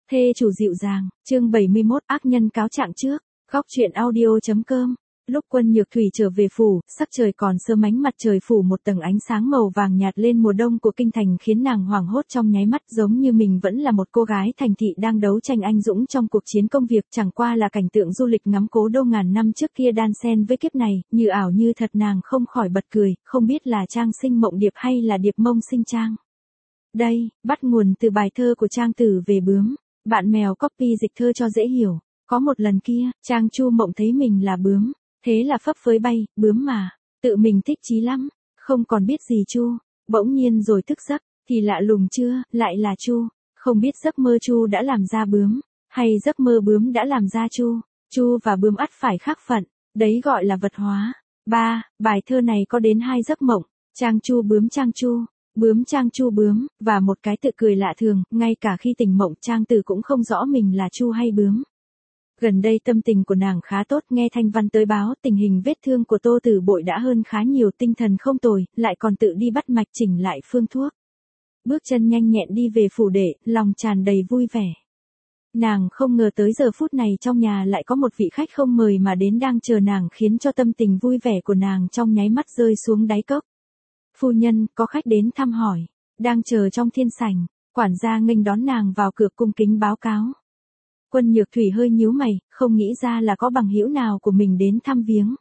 Thê chủ dịu dàng, chương 71 ác nhân cáo trạng trước, góc chuyện audio.com. Lúc Quân Nhược Thủy trở về phủ, sắc trời còn sớm, ánh mặt trời phủ một tầng ánh sáng màu vàng nhạt lên mùa đông của kinh thành khiến nàng hoảng hốt trong nháy mắt, giống như mình vẫn là một cô gái thành thị đang đấu tranh anh dũng trong cuộc chiến công việc, chẳng qua là cảnh tượng du lịch ngắm cố đô ngàn năm trước kia đan xen với kiếp này, như ảo như thật. Nàng không khỏi bật cười, không biết là Trang Sinh Mộng Điệp hay là Điệp Mông Sinh Trang. Đây, bắt nguồn từ bài thơ của Trang Tử về bướm. Bạn mèo copy dịch thơ cho dễ hiểu. Có một lần kia, Trang Chu Mộng thấy mình là bướm, thế là phấp phới bay, bướm mà, tự mình thích chí lắm, không còn biết gì Chu, bỗng nhiên rồi thức giấc, thì lạ lùng chưa, lại là Chu, không biết giấc mơ Chu đã làm ra bướm, hay giấc mơ bướm đã làm ra Chu, Chu và bướm ắt phải khác phận, đấy gọi là vật hóa. Bài thơ này có đến 2 giấc mộng, Trang Chu bướm Trang Chu. Bướm Trang Chu bướm, và một cái tự cười lạ thường, ngay cả khi tỉnh mộng Trang Tử cũng không rõ mình là Chu hay bướm. Gần đây tâm tình của nàng khá tốt, nghe Thanh Văn tới báo tình hình vết thương của Tô Tử Bội đã hơn khá nhiều, tinh thần không tồi, lại còn tự đi bắt mạch chỉnh lại phương thuốc. Bước chân nhanh nhẹn đi về phủ đệ, lòng tràn đầy vui vẻ. Nàng không ngờ tới giờ phút này trong nhà lại có một vị khách không mời mà đến đang chờ nàng, khiến cho tâm tình vui vẻ của nàng trong nháy mắt rơi xuống đáy cốc. Phu nhân, có khách đến thăm hỏi, đang chờ trong thiên sảnh, quản gia nghênh đón nàng vào cửa cung kính báo cáo. Quân Nhược Thủy hơi nhíu mày, không nghĩ ra là có bằng hữu nào của mình đến thăm viếng.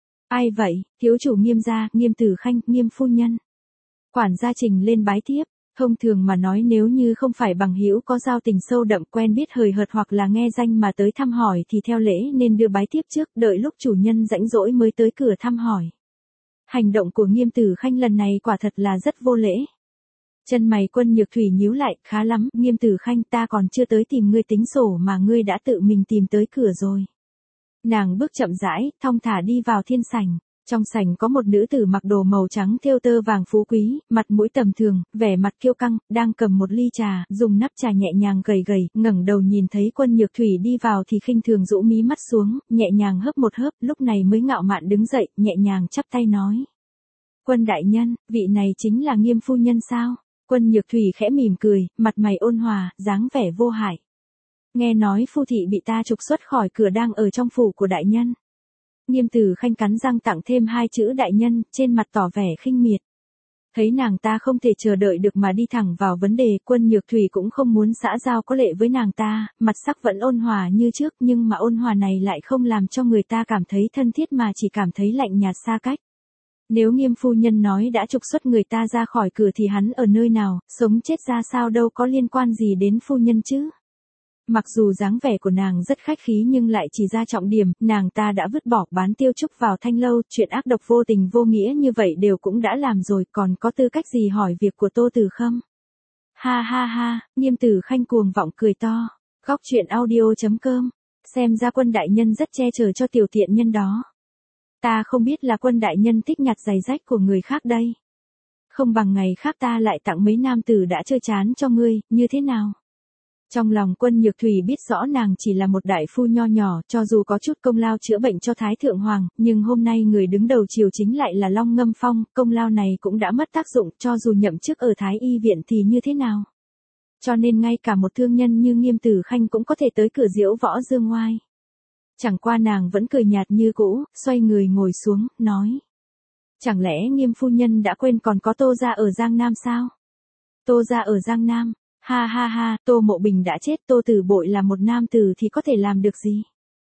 Ai vậy? Thiếu chủ Nghiêm gia, Nghiêm Tử Khanh, Nghiêm phu nhân. Quản gia trình lên bái tiếp. Thông thường mà nói, nếu như không phải bằng hữu có giao tình sâu đậm, quen biết hời hợt hoặc là nghe danh mà tới thăm hỏi thì theo lễ nên đưa bái tiếp trước, đợi lúc chủ nhân rãnh rỗi mới tới cửa thăm hỏi. Hành động của Nghiêm Tử Khanh lần này quả thật là rất vô lễ. Chân mày Quân Nhược Thủy nhíu lại, khá lắm, Nghiêm Tử Khanh, ta còn chưa tới tìm ngươi tính sổ mà ngươi đã tự mình tìm tới cửa rồi. Nàng bước chậm rãi, thong thả đi vào thiên sảnh. Trong sảnh có một nữ tử mặc đồ màu trắng thêu tơ vàng phú quý, mặt mũi tầm thường, vẻ mặt kiêu căng, đang cầm một ly trà, dùng nắp trà nhẹ nhàng gầy gầy, ngẩng đầu nhìn thấy Quân Nhược Thủy đi vào thì khinh thường rũ mí mắt xuống, nhẹ nhàng hớp một hớp, lúc này mới ngạo mạn đứng dậy, nhẹ nhàng chắp tay nói: Quân đại nhân, vị này chính là Nghiêm phu nhân sao? Quân Nhược Thủy khẽ mỉm cười, mặt mày ôn hòa, dáng vẻ vô hại. Nghe nói phu thị bị ta trục xuất khỏi cửa, đang ở trong phủ của đại nhân. Nghiêm Tử Khanh cắn răng tặng thêm 2 chữ đại nhân, trên mặt tỏ vẻ khinh miệt. Thấy nàng ta không thể chờ đợi được mà đi thẳng vào vấn đề, Quân Nhược Thủy cũng không muốn xã giao có lệ với nàng ta, mặt sắc vẫn ôn hòa như trước, nhưng mà ôn hòa này lại không làm cho người ta cảm thấy thân thiết mà chỉ cảm thấy lạnh nhạt xa cách. Nếu Nghiêm phu nhân nói đã trục xuất người ta ra khỏi cửa thì hắn ở nơi nào, sống chết ra sao đâu có liên quan gì đến phu nhân chứ. Mặc dù dáng vẻ của nàng rất khách khí nhưng lại chỉ ra trọng điểm, nàng ta đã vứt bỏ bán Tiêu Trúc vào Thanh Lâu, chuyện ác độc vô tình vô nghĩa như vậy đều cũng đã làm rồi, còn có tư cách gì hỏi việc của Tô Tử Khâm. Ha ha ha, Nghiêm Tử Khanh cuồng vọng cười to. Góc chuyện audio.com. Xem ra Quân đại nhân rất che chở cho tiểu tiện nhân đó. Ta không biết là Quân đại nhân thích nhặt giày rách của người khác đây. Không bằng ngày khác ta lại tặng mấy nam tử đã chơi chán cho ngươi, như thế nào? Trong lòng Quân Nhược Thủy biết rõ nàng chỉ là một đại phu nho nhỏ, cho dù có chút công lao chữa bệnh cho Thái Thượng Hoàng, nhưng hôm nay người đứng đầu triều chính lại là Long Ngâm Phong, công lao này cũng đã mất tác dụng, cho dù nhậm chức ở Thái Y viện thì như thế nào. Cho nên ngay cả một thương nhân như Nghiêm Tử Khanh cũng có thể tới cửa diễu võ dương oai. Chẳng qua nàng vẫn cười nhạt như cũ, xoay người ngồi xuống, nói: Chẳng lẽ Nghiêm phu nhân đã quên còn có Tô gia ở Giang Nam sao? Tô gia ở Giang Nam? Ha ha ha, Tô Mộ Bình đã chết, Tô Tử Bội là một nam tử thì có thể làm được gì?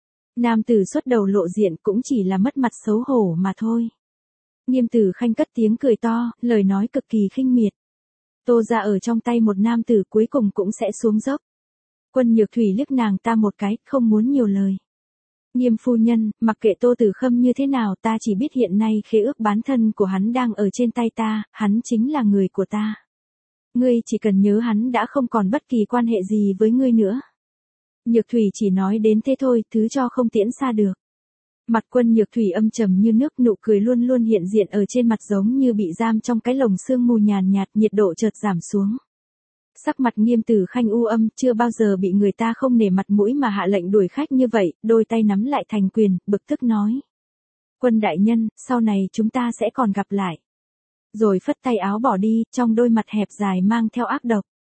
Nam tử xuất đầu lộ diện cũng chỉ là mất mặt xấu hổ mà thôi. Nghiêm Tử Khanh cất tiếng cười to, lời nói cực kỳ khinh miệt. Tô gia ở trong tay một nam tử cuối cùng cũng sẽ xuống dốc. Quân Nhược Thủy liếc nàng ta một cái, không muốn nhiều lời. Nghiêm phu nhân, mặc kệ Tô Tử Khâm như thế nào, ta chỉ biết hiện nay khế ước bán thân của hắn đang ở trên tay ta, hắn chính là người của ta. Ngươi chỉ cần nhớ hắn đã không còn bất kỳ quan hệ gì với ngươi nữa. Nhược Thủy chỉ nói đến thế thôi, thứ cho không tiễn xa được. Mặt Quân Nhược Thủy âm trầm như nước, nụ cười luôn luôn hiện diện ở trên mặt giống như bị giam trong cái lồng sương mù nhàn nhạt, nhiệt độ chợt giảm xuống. Sắc mặt Nghiêm Tử Khanh u âm, chưa bao giờ bị người ta không nể mặt mũi mà hạ lệnh đuổi khách như vậy, đôi tay nắm lại thành quyền, bực tức nói: Quân đại nhân, sau này chúng ta sẽ còn gặp lại. Rồi phất tay áo bỏ đi, trong đôi mặt hẹp dài mang theo ác độc.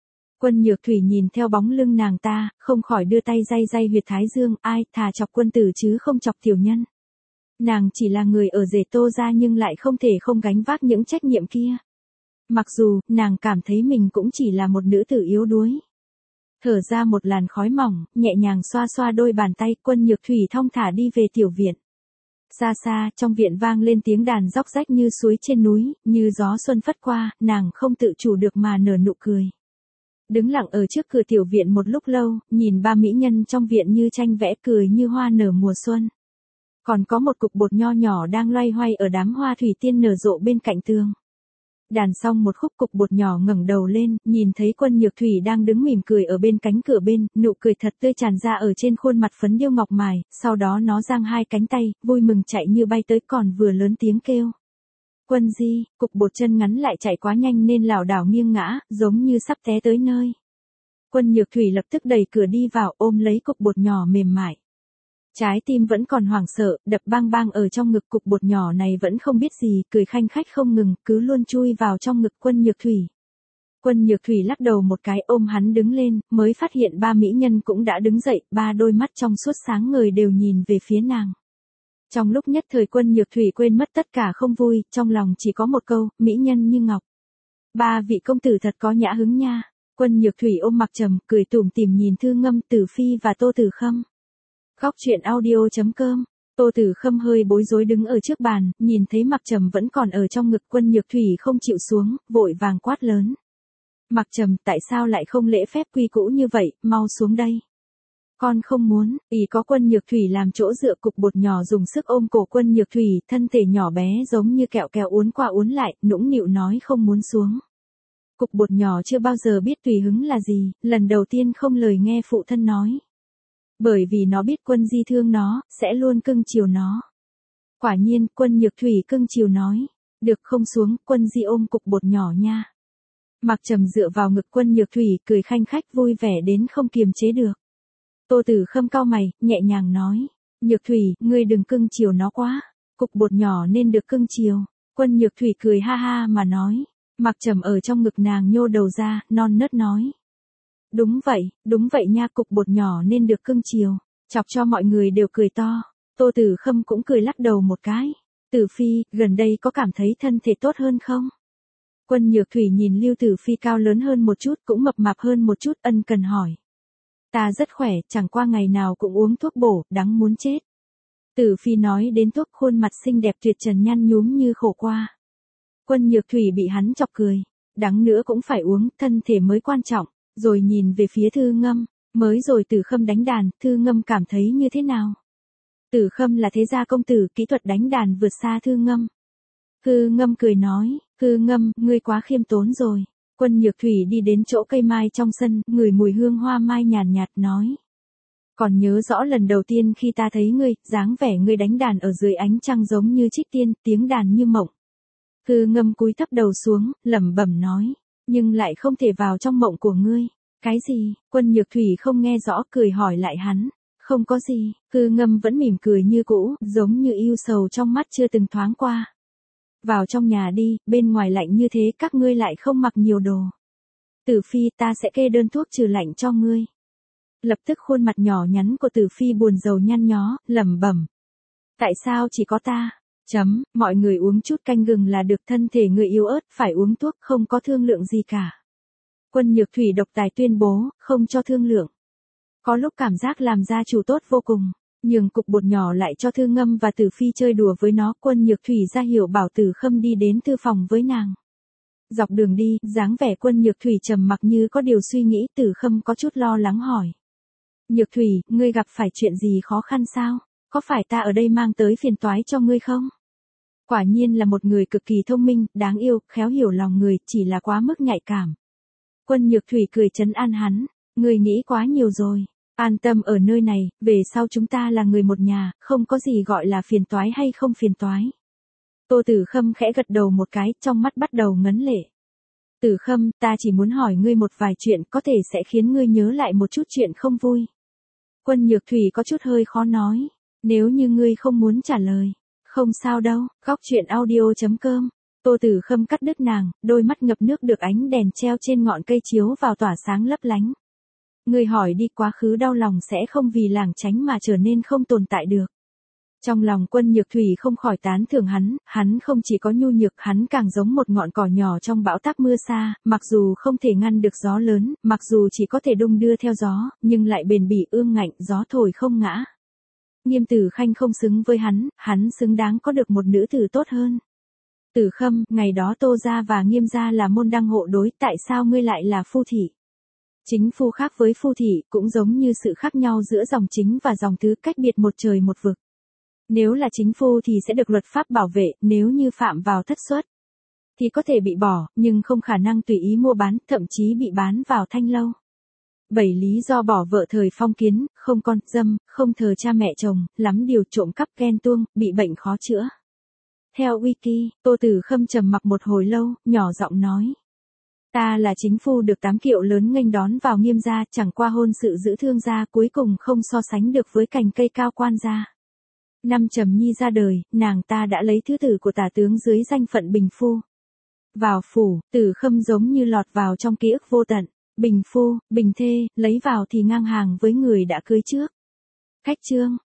Quân Nhược Thủy nhìn theo bóng lưng nàng ta, không khỏi đưa tay day day huyệt thái dương, ai, thà chọc quân tử chứ không chọc tiểu nhân. Nàng chỉ là người ở rể Tô gia nhưng lại không thể không gánh vác những trách nhiệm kia. Mặc dù, nàng cảm thấy mình cũng chỉ là một nữ tử yếu đuối. Thở ra một làn khói mỏng, nhẹ nhàng xoa xoa đôi bàn tay, Quân Nhược Thủy thong thả đi về tiểu viện. Xa xa, trong viện vang lên tiếng đàn róc rách như suối trên núi, như gió xuân phất qua, nàng không tự chủ được mà nở nụ cười. Đứng lặng ở trước cửa tiểu viện một lúc lâu, nhìn ba mỹ nhân trong viện như tranh vẽ cười như hoa nở mùa xuân. Còn có một cục bột nho nhỏ đang loay hoay ở đám hoa thủy tiên nở rộ bên cạnh tường. Đàn xong một khúc cục bột nhỏ ngẩng đầu lên, nhìn thấy Quân Nhược Thủy đang đứng mỉm cười ở bên cánh cửa bên, nụ cười thật tươi tràn ra ở trên khuôn mặt phấn điêu ngọc mài, sau đó nó giang hai cánh tay, vui mừng chạy như bay tới còn vừa lớn tiếng kêu. Quân Di, cục bột chân ngắn lại chạy quá nhanh nên lảo đảo nghiêng ngã, giống như sắp té tới nơi. Quân Nhược Thủy lập tức đẩy cửa đi vào ôm lấy cục bột nhỏ mềm mại. Trái tim vẫn còn hoảng sợ, đập bang bang ở trong ngực cục bột nhỏ này vẫn không biết gì, cười khanh khách không ngừng, cứ luôn chui vào trong ngực Quân Nhược Thủy. Quân Nhược Thủy lắc đầu một cái ôm hắn đứng lên, mới phát hiện ba mỹ nhân cũng đã đứng dậy, ba đôi mắt trong suốt sáng ngời đều nhìn về phía nàng. Trong lúc nhất thời Quân Nhược Thủy quên mất tất cả không vui, trong lòng chỉ có một câu, mỹ nhân như ngọc. Ba vị công tử thật có nhã hứng nha. Quân Nhược Thủy ôm Mặc Trầm, cười tủm tỉm nhìn Thư Ngâm, Tử Phi và Tô Tử Khâm. Góc truyện audio.com. Tô Tử Khâm hơi bối rối đứng ở trước bàn, nhìn thấy Mặc Trầm vẫn còn ở trong ngực Quân Nhược Thủy không chịu xuống, vội vàng quát lớn. Mặc Trầm, tại sao lại không lễ phép quy cũ như vậy, mau xuống đây. Con không muốn, ý có Quân Nhược Thủy làm chỗ dựa cục bột nhỏ dùng sức ôm cổ Quân Nhược Thủy, thân thể nhỏ bé giống như kẹo kéo uốn qua uốn lại, nũng nịu nói không muốn xuống. Cục bột nhỏ chưa bao giờ biết tùy hứng là gì, lần đầu tiên không lời nghe phụ thân nói. Bởi vì nó biết Quân Di thương nó, sẽ luôn cưng chiều nó. Quả nhiên, Quân Nhược Thủy cưng chiều nói. Được không xuống, Quân Di ôm cục bột nhỏ nha. Mặc Trầm dựa vào ngực Quân Nhược Thủy, cười khanh khách vui vẻ đến không kiềm chế được. Tô Tử Khâm cau mày, nhẹ nhàng nói. Nhược Thủy, ngươi đừng cưng chiều nó quá. Cục bột nhỏ nên được cưng chiều. Quân Nhược Thủy cười ha ha mà nói. Mặc Trầm ở trong ngực nàng nhô đầu ra, non nớt nói. Đúng vậy nha, cục bột nhỏ nên được cưng chiều. Chọc cho mọi người đều cười to. Tô Tử Khâm cũng cười lắc đầu một cái. Tử Phi, gần đây có cảm thấy thân thể tốt hơn không? Quân Nhược Thủy nhìn Lưu Tử Phi cao lớn hơn một chút, cũng mập mạp hơn một chút, ân cần hỏi. Ta rất khỏe, chẳng qua ngày nào cũng uống thuốc bổ, đắng muốn chết. Tử Phi nói đến thuốc, khuôn mặt xinh đẹp tuyệt trần nhăn nhúm như khổ qua. Quân Nhược Thủy bị hắn chọc cười. Đắng nữa cũng phải uống, thân thể mới quan trọng. Rồi nhìn về phía Thư Ngâm, mới rồi Tử Khâm đánh đàn, Thư Ngâm cảm thấy như thế nào? Tử Khâm là thế gia công tử, kỹ thuật đánh đàn vượt xa Thư Ngâm. Thư Ngâm cười nói, Thư Ngâm, ngươi quá khiêm tốn rồi. Quân Nhược Thủy đi đến chỗ cây mai trong sân, ngửi mùi hương hoa mai nhàn nhạt nói. Còn nhớ rõ lần đầu tiên khi ta thấy ngươi, dáng vẻ ngươi đánh đàn ở dưới ánh trăng giống như trích tiên, tiếng đàn như mộng. Thư Ngâm cúi thấp đầu xuống, lẩm bẩm nói. Nhưng lại không thể vào trong mộng của ngươi. Cái gì? Quân Nhược Thủy không nghe rõ, cười hỏi lại hắn. Không có gì. Thư Ngâm vẫn mỉm cười như cũ, giống như yêu sầu trong mắt chưa từng thoáng qua. Vào trong nhà đi, bên ngoài lạnh như thế các ngươi lại không mặc nhiều đồ. Tử Phi, ta sẽ kê đơn thuốc trừ lạnh cho ngươi. Lập tức khuôn mặt nhỏ nhắn của Tử Phi buồn rầu nhăn nhó, lẩm bẩm. Tại sao chỉ có ta? Mọi người uống chút canh gừng là được, thân thể người yếu ớt, phải uống thuốc, không có thương lượng gì cả. Quân Nhược Thủy độc tài tuyên bố, không cho thương lượng. Có lúc cảm giác làm gia chủ tốt vô cùng, nhường cục bột nhỏ lại cho Thư Ngâm và Tử Phi chơi đùa với nó. Quân Nhược Thủy ra hiệu bảo Tử Khâm đi đến thư phòng với nàng. Dọc đường đi, dáng vẻ Quân Nhược Thủy trầm mặc như có điều suy nghĩ. Tử Khâm có chút lo lắng hỏi. Nhược Thủy, ngươi gặp phải chuyện gì khó khăn sao? Có phải ta ở đây mang tới phiền toái cho ngươi không? Quả nhiên là một người cực kỳ thông minh, đáng yêu, khéo hiểu lòng người, chỉ là quá mức nhạy cảm. Quân Nhược Thủy cười trấn an hắn, ngươi nghĩ quá nhiều rồi. An tâm ở nơi này, về sau chúng ta là người một nhà, không có gì gọi là phiền toái hay không phiền toái. Tô Tử Khâm khẽ gật đầu một cái, trong mắt bắt đầu ngấn lệ. Tử Khâm, ta chỉ muốn hỏi ngươi một vài chuyện, có thể sẽ khiến ngươi nhớ lại một chút chuyện không vui. Quân Nhược Thủy có chút hơi khó nói. Nếu như ngươi không muốn trả lời, không sao đâu. Góc truyện audio.com Tô Tử Khâm cắt đứt nàng, đôi mắt ngập nước được ánh đèn treo trên ngọn cây chiếu vào tỏa sáng lấp lánh. Người hỏi đi quá khứ đau lòng sẽ không vì làng tránh mà trở nên không tồn tại được. Trong lòng Quân Nhược Thủy không khỏi tán thưởng hắn không chỉ có nhu nhược, hắn càng giống một ngọn cỏ nhỏ trong bão táp mưa xa, mặc dù không thể ngăn được gió lớn, mặc dù chỉ có thể đung đưa theo gió, nhưng lại bền bỉ ương ngạnh, gió thổi không ngã. Nghiêm Tử Khanh không xứng với hắn xứng đáng có được một nữ tử tốt hơn. Tử Khâm, ngày đó Tô gia và Nghiêm gia là môn đăng hộ đối, tại sao ngươi lại là phu thị? Chính phu khác với phu thị, cũng giống như sự khác nhau giữa dòng chính và dòng thứ, cách biệt một trời một vực. Nếu là chính phu thì sẽ được luật pháp bảo vệ, nếu như phạm vào thất xuất thì có thể bị bỏ, nhưng không khả năng tùy ý mua bán, thậm chí bị bán vào thanh lâu. 7 lý do bỏ vợ thời phong kiến: không con, dâm, không thờ cha mẹ chồng, lắm điều, trộm cắp, ghen tuông, bị bệnh khó chữa. Theo Wiki, Tô Tử Khâm trầm mặc một hồi lâu, nhỏ giọng nói. Ta là chính phu được 8 kiệu lớn nghênh đón vào Nghiêm gia, chẳng qua hôn sự giữ thương gia, cuối cùng không so sánh được với cành cây cao quan gia. Năm Trầm Nhi ra đời, nàng ta đã lấy thứ tử của tả tướng dưới danh phận bình phu. Vào phủ, Tử Khâm giống như lọt vào trong ký ức vô tận. Bình phu, bình thê, lấy vào thì ngang hàng với người đã cưới trước. Khách chương.